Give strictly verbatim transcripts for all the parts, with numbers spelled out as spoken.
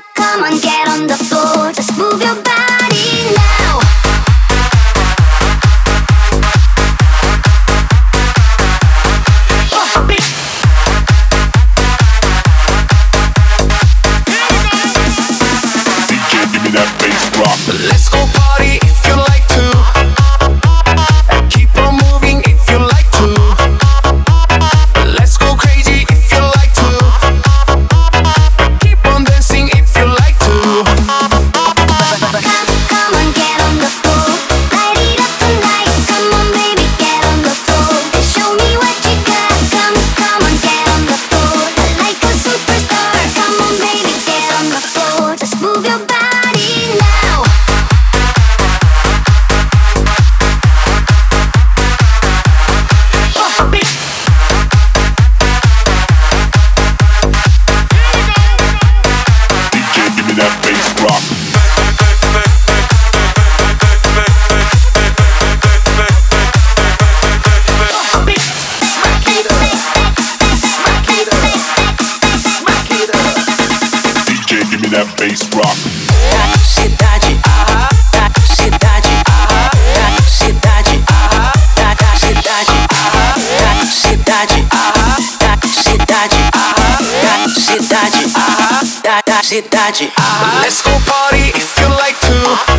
Come, come on, get on the floor. Just move your body now. Oh, beat. D J, give me that bass rock. Let's go party if you like to. Keep on moving if you like to. Let's go crazy if you like to. Keep on dancing if you like to. Come, come on, get on the floor. Light it up tonight. Come on, baby, get on the floor. And show me what you got. Come, come on, get on the floor. Like a superstar. Come on, baby, get on the floor. Just move your body now. Oh, beat. D J, give me that bass rock. Oh, beat. Smack it up. Smack it up. Smack it up. D J, give me that bass rock. Cidade, ah, da cidade, ah, da cidade, ah, da da cidade, ah, da cidade, ah, da cidade, ah, da cidade, ah, da da cidade, ah. Let's go party if you like to.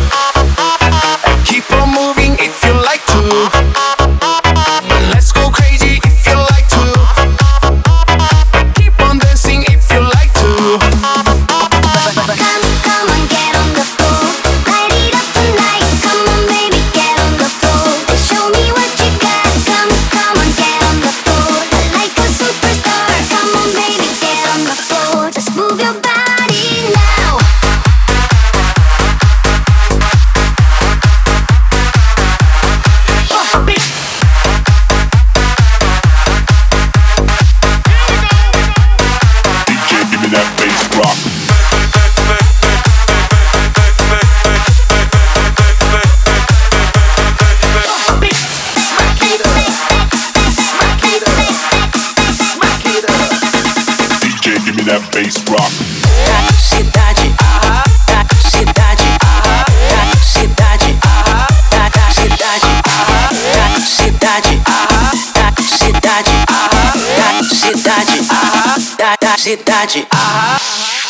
Keep on moving if you like to. Let's go crazy if you like to. Keep on dancing if you like to. Come, come on, get on the floor. Light it up tonight. Come on, baby, get on the floor. And show me what you got. Come, come on, get on the floor. Like a superstar. Come on, baby, get on the floor. Just move your body now. Oh, beat. D J, give me that bass rock. Oh, beat. Smack it up. Smack it up. Smack it up. D J, give me that bass rock. Da cidade, ah, da cidade, ah, da cidade, ah, da da cidade, ah, da cidade, ah, da cidade, ah, da cidade, ah, da da cidade, ah.